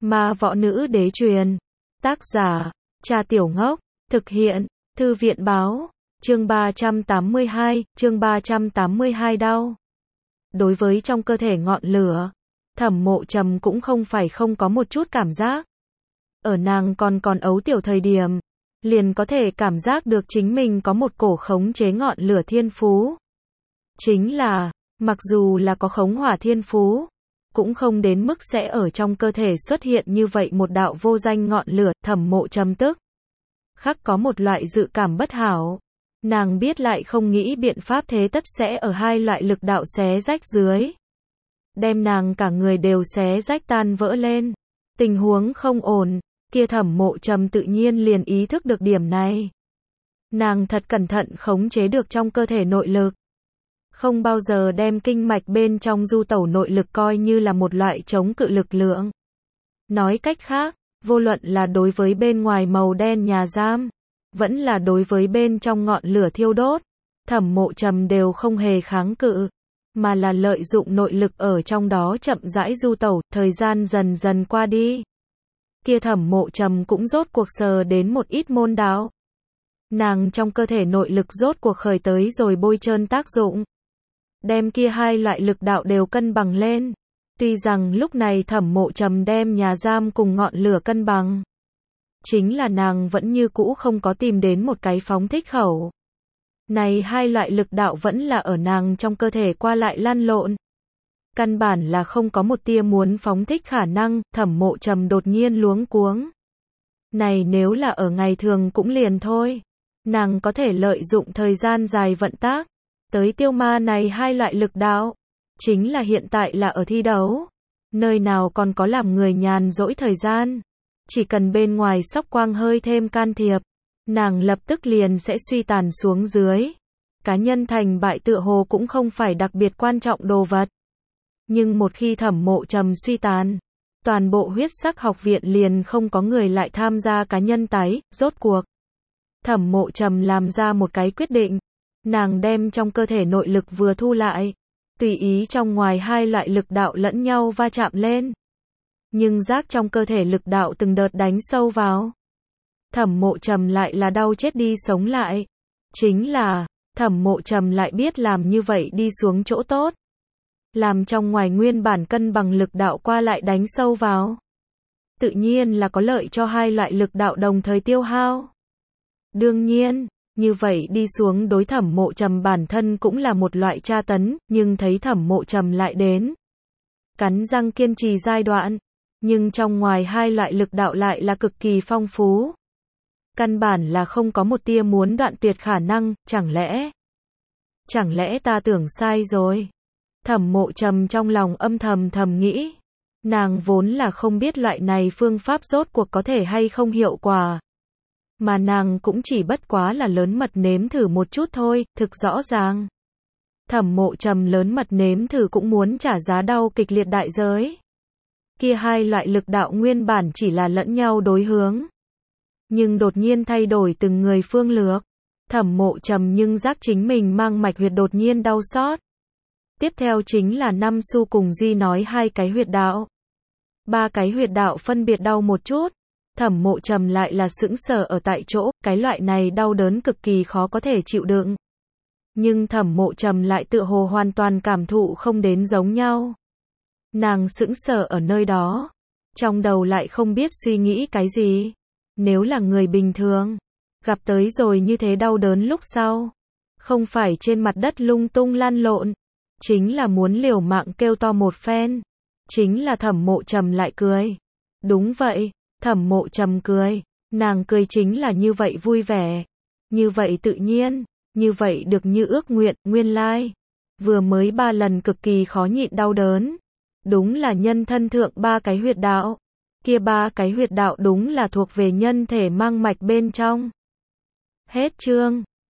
Ma Võ Nữ Đế truyền. Tác giả, Trà Tiểu Ngốc. Thực hiện, Thư viện báo. Chương 382 đau. Đối với trong cơ thể ngọn lửa, Thẩm Mộ Trầm cũng không phải không có một chút cảm giác. Ở nàng còn ấu tiểu thời điểm, liền có thể cảm giác được chính mình có một cổ khống chế ngọn lửa thiên phú. Chính là, mặc dù là có khống hỏa thiên phú, cũng không đến mức sẽ ở trong cơ thể xuất hiện như vậy một đạo vô danh ngọn lửa. Thẩm Mộ Trầm tức khắc có một loại dự cảm bất hảo. Nàng biết lại không nghĩ biện pháp, thế tất sẽ ở hai loại lực đạo xé rách dưới, đem nàng cả người đều xé rách tan vỡ lên. Tình huống không ổn, kia Thẩm Mộ Trầm tự nhiên liền ý thức được điểm này. Nàng thật cẩn thận khống chế được trong cơ thể nội lực, không bao giờ đem kinh mạch bên trong du tẩu nội lực coi như là một loại chống cự lực lượng. Nói cách khác, vô luận là đối với bên ngoài màu đen nhà giam, vẫn là đối với bên trong ngọn lửa thiêu đốt, Thẩm Mộ Trầm đều không hề kháng cự, mà là lợi dụng nội lực ở trong đó chậm rãi du tẩu. Thời gian dần dần qua đi, kia Thẩm Mộ Trầm cũng rốt cuộc sờ đến một ít môn đạo. Nàng trong cơ thể nội lực rốt cuộc khởi tới rồi bôi trơn tác dụng, đem kia hai loại lực đạo đều cân bằng lên. Tuy rằng lúc này Thẩm Mộ Trầm đem nhà giam cùng ngọn lửa cân bằng, chính là nàng vẫn như cũ không có tìm đến một cái phóng thích khẩu. Này hai loại lực đạo vẫn là ở nàng trong cơ thể qua lại lăn lộn, căn bản là không có một tia muốn phóng thích khả năng. Thẩm Mộ Trầm đột nhiên luống cuống. Này nếu là ở ngày thường cũng liền thôi, nàng có thể lợi dụng thời gian dài vận tác tới tiêu ma này hai loại lực đạo. Chính là hiện tại là ở thi đấu, nơi nào còn có làm người nhàn rỗi thời gian. Chỉ cần bên ngoài sóc quang hơi thêm can thiệp, nàng lập tức liền sẽ suy tàn xuống dưới. Cá nhân thành bại tựa hồ cũng không phải đặc biệt quan trọng đồ vật. Nhưng một khi Thẩm Mộ Trầm suy tàn, toàn bộ huyết sắc học viện liền không có người lại tham gia cá nhân tái. Rốt cuộc, Thẩm Mộ Trầm làm ra một cái quyết định. Nàng đem trong cơ thể nội lực vừa thu lại, tùy ý trong ngoài hai loại lực đạo lẫn nhau va chạm lên. Nhưng giác trong cơ thể lực đạo từng đợt đánh sâu vào, Thẩm Mộ Trầm lại là đau chết đi sống lại. Chính là, Thẩm Mộ Trầm lại biết làm như vậy đi xuống chỗ tốt, làm trong ngoài nguyên bản cân bằng lực đạo qua lại đánh sâu vào, tự nhiên là có lợi cho hai loại lực đạo đồng thời tiêu hao. Đương nhiên, như vậy đi xuống đối Thẩm Mộ Trầm bản thân cũng là một loại tra tấn, nhưng thấy Thẩm Mộ Trầm lại đến cắn răng kiên trì giai đoạn, nhưng trong ngoài hai loại lực đạo lại là cực kỳ phong phú. Căn bản là không có một tia muốn đoạn tuyệt khả năng. Chẳng lẽ ta tưởng sai rồi? Thẩm Mộ Trầm trong lòng âm thầm nghĩ. Nàng vốn là không biết loại này phương pháp rốt cuộc có thể hay không hiệu quả, mà nàng cũng chỉ bất quá là lớn mật nếm thử một chút thôi. Thực rõ ràng, Thẩm Mộ Trầm lớn mật nếm thử cũng muốn trả giá đau kịch liệt đại giới. Kia hai loại lực đạo nguyên bản chỉ là lẫn nhau đối hướng, nhưng đột nhiên thay đổi từng người phương lược. Thẩm Mộ Trầm nhưng giác chính mình mang mạch huyệt đột nhiên đau xót. Tiếp theo chính là Năm Xu cùng Di nói hai cái huyệt đạo. Ba cái huyệt đạo phân biệt đau một chút. Thẩm Mộ Trầm lại là sững sờ ở tại chỗ, cái loại này đau đớn cực kỳ khó có thể chịu đựng. Nhưng Thẩm Mộ Trầm lại tựa hồ hoàn toàn cảm thụ không đến giống nhau. Nàng sững sờ ở nơi đó, trong đầu lại không biết suy nghĩ cái gì. Nếu là người bình thường, gặp tới rồi như thế đau đớn lúc sau, không phải trên mặt đất lung tung lăn lộn, chính là muốn liều mạng kêu to một phen. Chính là Thẩm Mộ Trầm lại cười. Đúng vậy, Thẩm Mộ Trầm cười, nàng cười chính là như vậy vui vẻ, như vậy tự nhiên, như vậy được như ước nguyện. Nguyên lai, vừa mới 3 lần cực kỳ khó nhịn đau đớn, đúng là nhân thân thượng 3 cái huyệt đạo. Kia 3 cái huyệt đạo đúng là thuộc về nhân thể mang mạch bên trong. Hết chương.